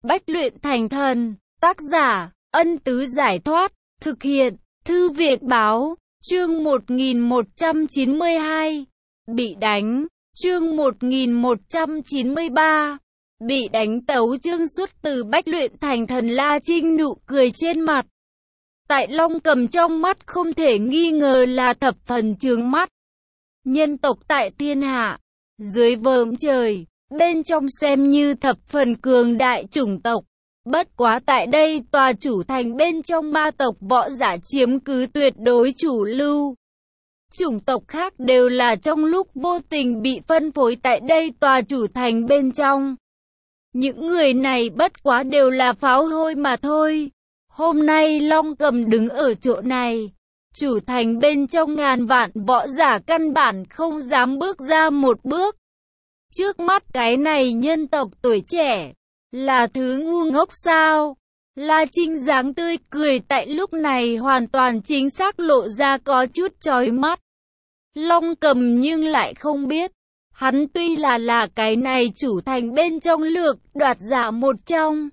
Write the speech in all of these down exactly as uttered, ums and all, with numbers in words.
Bách luyện thành thần. Tác giả, Ân Tứ Giải Thoát. Thực hiện, Thư viện Báo. Chương một nghìn một trăm chín mươi hai. Bị đánh. Chương một nghìn một trăm chín mươi ba. Bị đánh. Tấu chương xuất từ Bách luyện thành thần. La Trinh nụ cười trên mặt. Tại Long Cầm trong mắt không thể nghi ngờ là thập phần chướng mắt. Nhân tộc tại thiên hạ, dưới vòm trời, bên trong xem như thập phần cường đại chủng tộc. Bất quá tại đây tòa chủ thành bên trong ma tộc võ giả chiếm cứ tuyệt đối chủ lưu. Chủng tộc khác đều là trong lúc vô tình bị phân phối tại đây tòa chủ thành bên trong. Những người này bất quá đều là pháo hôi mà thôi. Hôm nay Long Cầm đứng ở chỗ này, chủ thành bên trong ngàn vạn võ giả căn bản không dám bước ra một bước. Trước mắt cái này nhân tộc tuổi trẻ, là thứ ngu ngốc sao? La Trinh dáng tươi cười tại lúc này hoàn toàn chính xác lộ ra có chút chói mắt. Long Cầm nhưng lại không biết, hắn tuy là là cái này chủ thành bên trong lược đoạt giả một trong.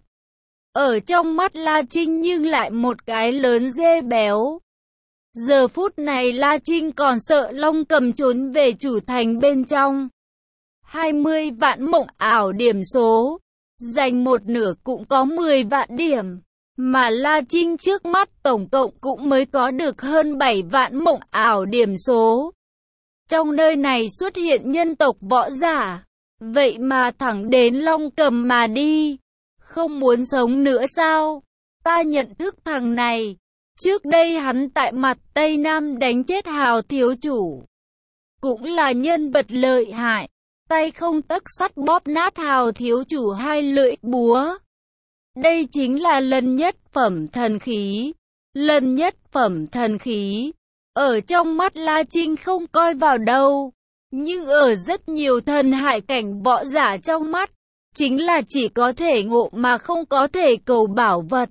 Ở trong mắt La Trinh nhưng lại một cái lớn dê béo. Giờ phút này La Trinh còn sợ Long Cầm trốn về chủ thành bên trong. hai mươi vạn mộng ảo điểm số, dành một nửa cũng có mười vạn điểm. Mà La Trinh trước mắt tổng cộng cũng mới có được hơn bảy vạn mộng ảo điểm số. Trong nơi này xuất hiện nhân tộc võ giả, vậy mà thẳng đến Long Cầm mà đi. Không muốn sống nữa sao? Ta nhận thức thằng này. Trước đây hắn tại mặt Tây Nam đánh chết Hào thiếu chủ, cũng là nhân vật lợi hại. Tay không tấc sắt bóp nát Hào thiếu chủ hai lưỡi búa. Đây chính là lần nhất phẩm thần khí. Lần nhất phẩm thần khí, ở trong mắt La Trinh không coi vào đâu. Nhưng ở rất nhiều thần hại cảnh võ giả trong mắt, chính là chỉ có thể ngộ mà không có thể cầu bảo vật.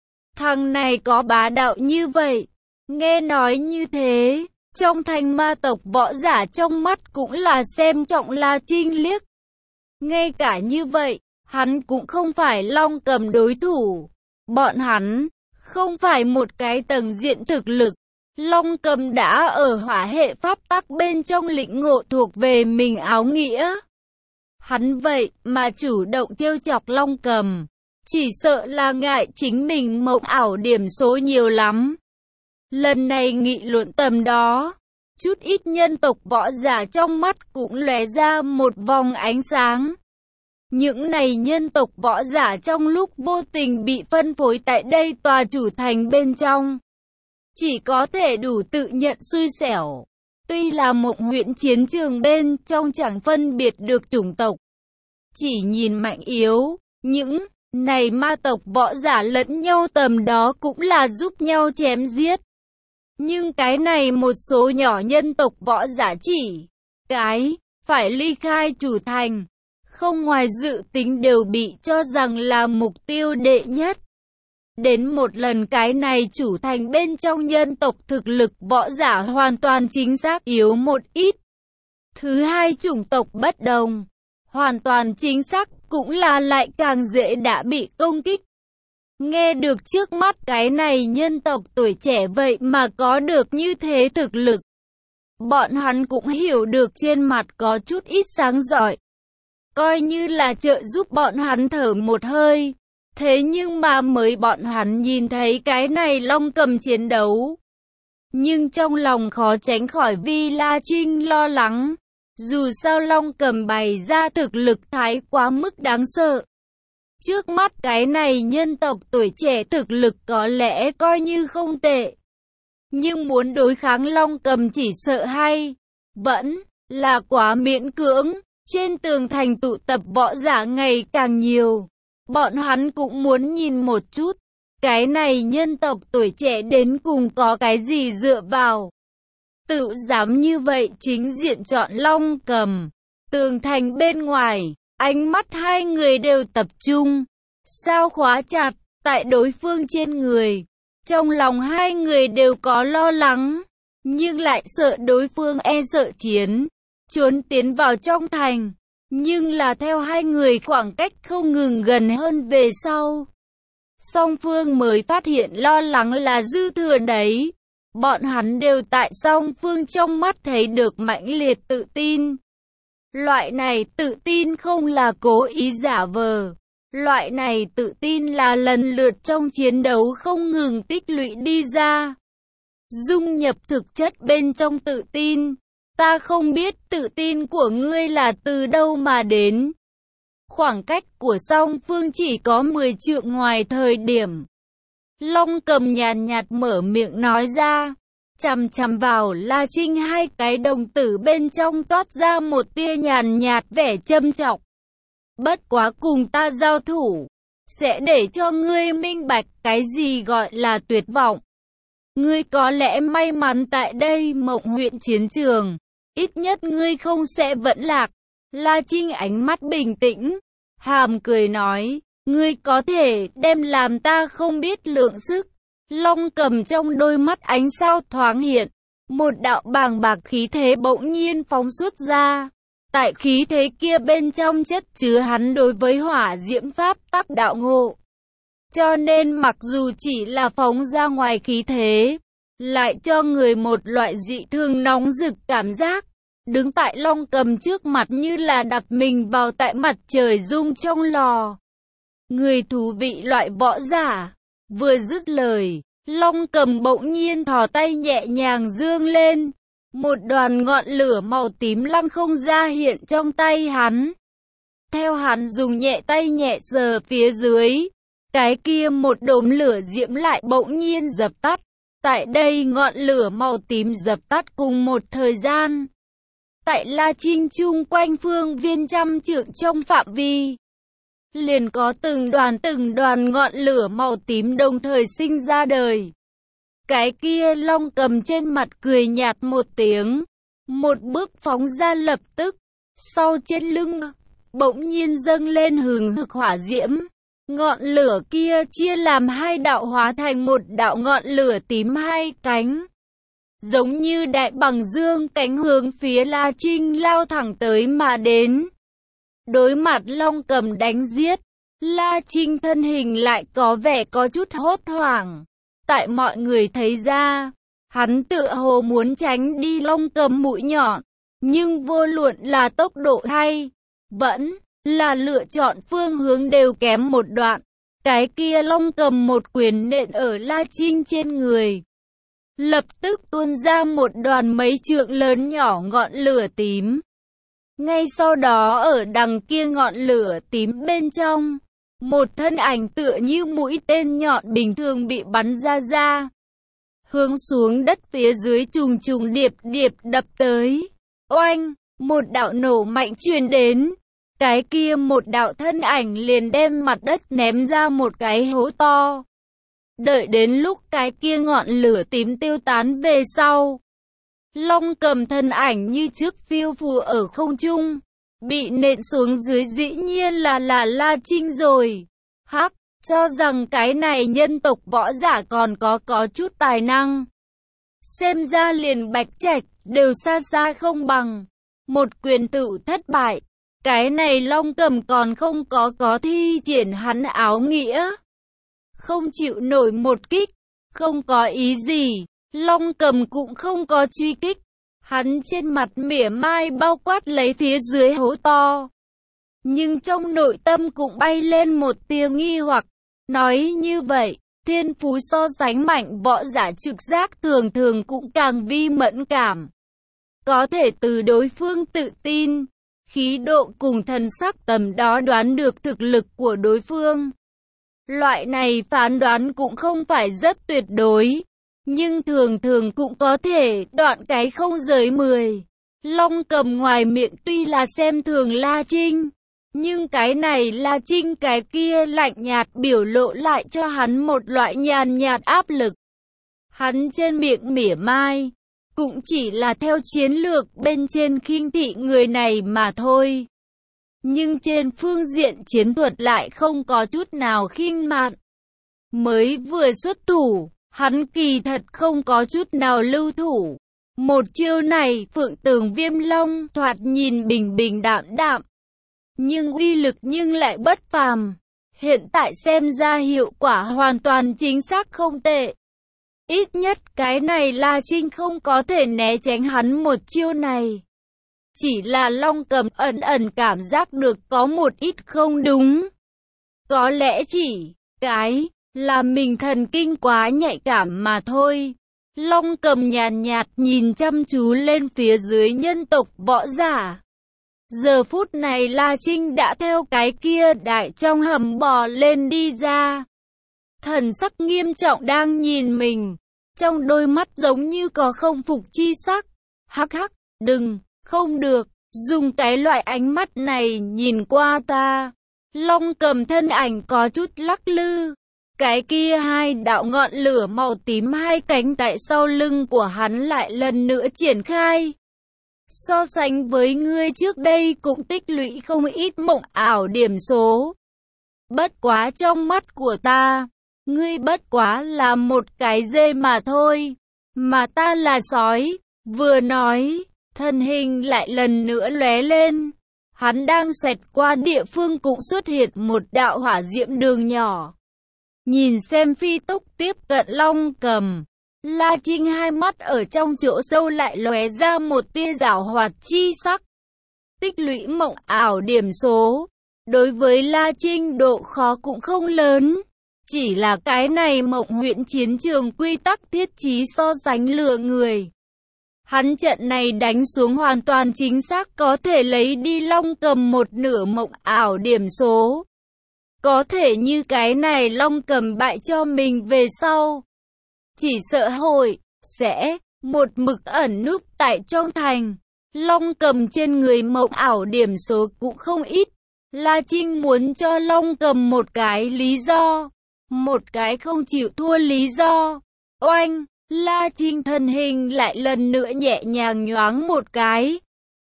Thằng này có bá đạo như vậy. Nghe nói như thế, trong thành ma tộc võ giả trong mắt cũng là xem trọng La Trinh liếc. Ngay cả như vậy, hắn cũng không phải Long Cầm đối thủ. Bọn hắn không phải một cái tầng diện thực lực. Long Cầm đã ở hỏa hệ pháp tắc bên trong lĩnh ngộ thuộc về mình áo nghĩa. Hắn vậy mà chủ động trêu chọc Long Cầm, chỉ sợ là ngại chính mình mộng ảo điểm số nhiều lắm. Lần này nghị luận tầm đó, chút ít nhân tộc võ giả trong mắt cũng lóe ra một vòng ánh sáng. Những này nhân tộc võ giả trong lúc vô tình bị phân phối tại đây tòa chủ thành bên trong, chỉ có thể đủ tự nhận xui xẻo. Tuy là Mộng Huyễn chiến trường bên trong chẳng phân biệt được chủng tộc, chỉ nhìn mạnh yếu, những này ma tộc võ giả lẫn nhau tầm đó cũng là giúp nhau chém giết. Nhưng cái này một số nhỏ nhân tộc võ giả chỉ cái phải ly khai chủ thành, không ngoài dự tính đều bị cho rằng là mục tiêu đệ nhất. Đến một lần cái này chủ thành bên trong nhân tộc thực lực võ giả hoàn toàn chính xác yếu một ít. Thứ hai chủng tộc bất đồng, hoàn toàn chính xác cũng là lại càng dễ đã bị công kích. Nghe được trước mắt cái này nhân tộc tuổi trẻ vậy mà có được như thế thực lực, bọn hắn cũng hiểu được trên mặt có chút ít sáng rọi, coi như là trợ giúp bọn hắn thở một hơi. Thế nhưng mà mới bọn hắn nhìn thấy cái này Long Cầm chiến đấu, nhưng trong lòng khó tránh khỏi vì La Trinh lo lắng. Dù sao Long Cầm bày ra thực lực thái quá mức đáng sợ. Trước mắt cái này nhân tộc tuổi trẻ thực lực có lẽ coi như không tệ, nhưng muốn đối kháng Long Cầm chỉ sợ hay vẫn là quá miễn cưỡng. Trên tường thành tụ tập võ giả ngày càng nhiều, bọn hắn cũng muốn nhìn một chút, cái này nhân tộc tuổi trẻ đến cùng có cái gì dựa vào, tự dám như vậy chính diện chọn Long Cầm. Tường thành bên ngoài, ánh mắt hai người đều tập trung, sao khóa chặt tại đối phương trên người. Trong lòng hai người đều có lo lắng, nhưng lại sợ đối phương e sợ chiến, trốn tiến vào trong thành. Nhưng là theo hai người khoảng cách không ngừng gần hơn về sau, song phương mới phát hiện lo lắng là dư thừa đấy. Bọn hắn đều tại song phương trong mắt thấy được mãnh liệt tự tin. Loại này tự tin không là cố ý giả vờ. Loại này tự tin là lần lượt trong chiến đấu không ngừng tích lũy đi ra. Dung nhập thực chất bên trong tự tin. Ta không biết tự tin của ngươi là từ đâu mà đến. Khoảng cách của song phương chỉ có mười trượng ngoài thời điểm. Long Cầm nhàn nhạt mở miệng nói ra. Chằm chằm vào La Trinh, hai cái đồng tử bên trong toát ra một tia nhàn nhạt vẻ châm chọc. Bất quá cùng ta giao thủ, sẽ để cho ngươi minh bạch cái gì gọi là tuyệt vọng. Ngươi có lẽ may mắn tại đây Mộng huyện chiến trường, ít nhất ngươi không sẽ vẫn lạc. La Trinh ánh mắt bình tĩnh, hàm cười nói, ngươi có thể đem làm ta không biết lượng sức. Long Cầm trong đôi mắt ánh sao thoáng hiện, một đạo bàng bạc khí thế bỗng nhiên phóng xuất ra. Tại khí thế kia bên trong chất chứa hắn đối với hỏa diễm pháp tắc đạo ngộ. Cho nên mặc dù chỉ là phóng ra ngoài khí thế, lại cho người một loại dị thường nóng rực cảm giác. Đứng tại Long Cầm trước mặt như là đặt mình vào tại mặt trời rung trong lò. Người thú vị loại võ giả. Vừa dứt lời, Long Cầm bỗng nhiên thò tay nhẹ nhàng dương lên. Một đoàn ngọn lửa màu tím lăng không ra hiện trong tay hắn. Theo hắn dùng nhẹ tay nhẹ sờ phía dưới, cái kia một đốm lửa diễm lại bỗng nhiên dập tắt. Tại đây ngọn lửa màu tím dập tắt cùng một thời gian. Tại La Trinh chung quanh phương viên trăm trượng trong phạm vi, liền có từng đoàn từng đoàn ngọn lửa màu tím đồng thời sinh ra đời. Cái kia Long Cầm trên mặt cười nhạt một tiếng, một bước phóng ra lập tức, sau trên lưng, bỗng nhiên dâng lên hừng hực hỏa diễm. Ngọn lửa kia chia làm hai đạo hóa thành một đạo ngọn lửa tím hai cánh. Giống như đại bằng dương cánh hướng phía La Trinh lao thẳng tới mà đến. Đối mặt Long Cầm đánh giết, La Trinh thân hình lại có vẻ có chút hốt hoảng. Tại mọi người thấy ra, hắn tựa hồ muốn tránh đi Long Cầm mũi nhọn, nhưng vô luận là tốc độ hay vẫn là lựa chọn phương hướng đều kém một đoạn. Cái kia Long Cầm một quyền nện ở La Trinh trên người, lập tức tuôn ra một đoàn mấy trượng lớn nhỏ ngọn lửa tím. Ngay sau đó ở đằng kia ngọn lửa tím bên trong, một thân ảnh tựa như mũi tên nhọn bình thường bị bắn ra ra, hướng xuống đất phía dưới trùng trùng điệp điệp đập tới. Oanh, một đạo nổ mạnh truyền đến. Cái kia một đạo thân ảnh liền đem mặt đất ném ra một cái hố to. Đợi đến lúc cái kia ngọn lửa tím tiêu tán về sau, Long Cầm thân ảnh như trước phiêu phù ở không trung, bị nện xuống dưới dĩ nhiên là là La Trinh rồi. Hắc, cho rằng cái này nhân tộc võ giả còn có có chút tài năng. Xem ra liền Bạch Trạch đều xa xa không bằng. Một quyền tự thất bại. Cái này Long Cầm còn không có có thi triển hắn áo nghĩa. Không chịu nổi một kích, không có ý gì. Long Cầm cũng không có truy kích. Hắn trên mặt mỉa mai bao quát lấy phía dưới hố to. Nhưng trong nội tâm cũng bay lên một tia nghi hoặc. Nói như vậy, thiên phú so sánh mạnh võ giả trực giác thường thường cũng càng vi mẫn cảm. Có thể từ đối phương tự tin, khí độ cùng thần sắc tầm đó đoán được thực lực của đối phương. Loại này phán đoán cũng không phải rất tuyệt đối, nhưng thường thường cũng có thể đoạn cái không dưới mười. Long Cầm ngoài miệng tuy là xem thường La Trinh, nhưng cái này La Trinh cái kia lạnh nhạt biểu lộ lại cho hắn một loại nhàn nhạt áp lực. Hắn trên miệng mỉa mai, cũng chỉ là theo chiến lược bên trên khinh thị người này mà thôi. Nhưng trên phương diện chiến thuật lại không có chút nào khinh mạn. Mới vừa xuất thủ, hắn kỳ thật không có chút nào lưu thủ. Một chiêu này Phượng Tường Viêm Long thoạt nhìn bình bình đạm đạm, nhưng uy lực nhưng lại bất phàm. Hiện tại xem ra hiệu quả hoàn toàn chính xác không tệ. Ít nhất cái này La Trinh không có thể né tránh hắn một chiêu này. Chỉ là Long Cầm ẩn ẩn cảm giác được có một ít không đúng. Có lẽ chỉ cái là mình thần kinh quá nhạy cảm mà thôi. Long Cầm nhàn nhạt, nhạt nhìn chăm chú lên phía dưới nhân tộc võ giả. Giờ phút này La Trinh đã theo cái kia đại trong hầm bò lên đi ra. Thần sắc nghiêm trọng đang nhìn mình. Trong đôi mắt giống như có không phục chi sắc. Hắc hắc, đừng, không được, dùng cái loại ánh mắt này nhìn qua ta. Long Cầm thân ảnh có chút lắc lư. Cái kia hai đạo ngọn lửa màu tím hai cánh tại sau lưng của hắn lại lần nữa triển khai. So sánh với ngươi trước đây cũng tích lũy không ít mộng ảo điểm số. Bất quá trong mắt của ta, ngươi bất quá là một cái dê mà thôi, mà ta là sói. Vừa nói, thân hình lại lần nữa lóe lên. Hắn đang xẹt qua địa phương cũng xuất hiện một đạo hỏa diễm đường nhỏ. Nhìn xem phi tốc tiếp cận Long Cầm, La Trinh hai mắt ở trong chỗ sâu lại lóe ra một tia giảo hoạt chi sắc. Tích lũy mộng ảo điểm số, đối với La Trinh độ khó cũng không lớn. Chỉ là cái này mộng huyễn chiến trường quy tắc thiết trí so sánh lừa người. Hắn trận này đánh xuống hoàn toàn chính xác có thể lấy đi Long Cầm một nửa mộng ảo điểm số. Có thể như cái này Long Cầm bại cho mình về sau. Chỉ sợ hội, sẽ, một mực ẩn núp tại trong thành. Long Cầm trên người mộng ảo điểm số cũng không ít. La Trinh muốn cho Long Cầm một cái lý do. Một cái không chịu thua lý do. Oanh, La Trinh thân hình lại lần nữa nhẹ nhàng nhoáng một cái.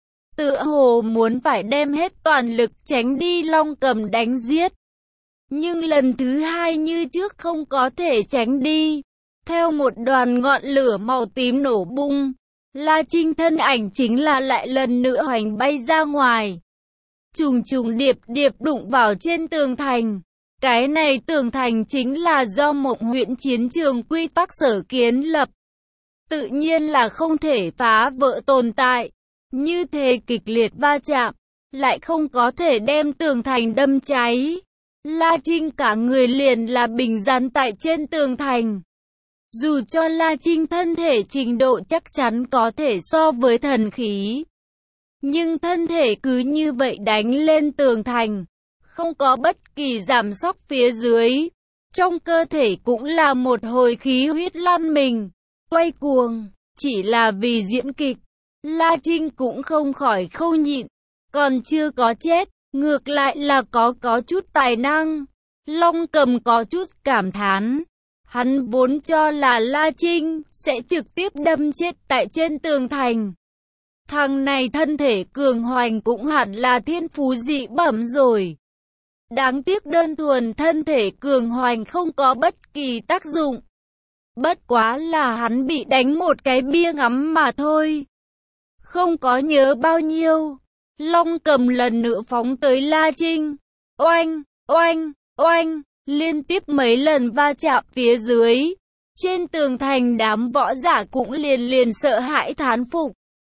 Tựa hồ muốn phải đem hết toàn lực tránh đi Long Cầm đánh giết. Nhưng lần thứ hai như trước không có thể tránh đi. Theo một đoàn ngọn lửa màu tím nổ bung, La Trinh thân ảnh chính là lại lần nữa hoành bay ra ngoài. Trùng trùng điệp điệp đụng vào trên tường thành. Cái này tường thành chính là do mộng huyễn chiến trường quy tắc sở kiến lập. Tự nhiên là không thể phá vỡ tồn tại. Như thế kịch liệt va chạm, lại không có thể đem tường thành đâm cháy. La Trinh cả người liền là bình rắn tại trên tường thành. Dù cho La Trinh thân thể trình độ chắc chắn có thể so với thần khí, nhưng thân thể cứ như vậy đánh lên tường thành, không có bất kỳ giảm sóc phía dưới. Trong cơ thể cũng là một hồi khí huyết lan mình, quay cuồng. Chỉ là vì diễn kịch, La Trinh cũng không khỏi khâu nhịn. Còn chưa có chết, ngược lại là có có chút tài năng. Long Cầm có chút cảm thán. Hắn vốn cho là La Trinh sẽ trực tiếp đâm chết tại trên tường thành. Thằng này thân thể cường hoành cũng hẳn là thiên phú dị bẩm rồi. Đáng tiếc đơn thuần thân thể cường hoành không có bất kỳ tác dụng. Bất quá là hắn bị đánh một cái bia ngắm mà thôi. Không có nhớ bao nhiêu. Long Cầm lần nữa phóng tới La Trinh. Oanh, oanh, oanh. Liên tiếp mấy lần va chạm phía dưới. Trên tường thành đám võ giả cũng liền liền sợ hãi thán phục.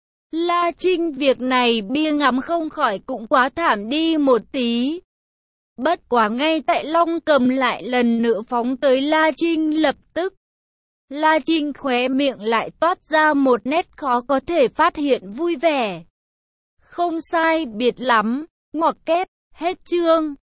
La Trinh việc này bia ngắm không khỏi cũng quá thảm đi một tí. Bất quá ngay tại Long Cầm lại lần nữa phóng tới La Trinh lập tức. La Trinh khóe miệng lại toát ra một nét khó có thể phát hiện vui vẻ. Không sai biệt lắm, ngoặc kép, hết chương.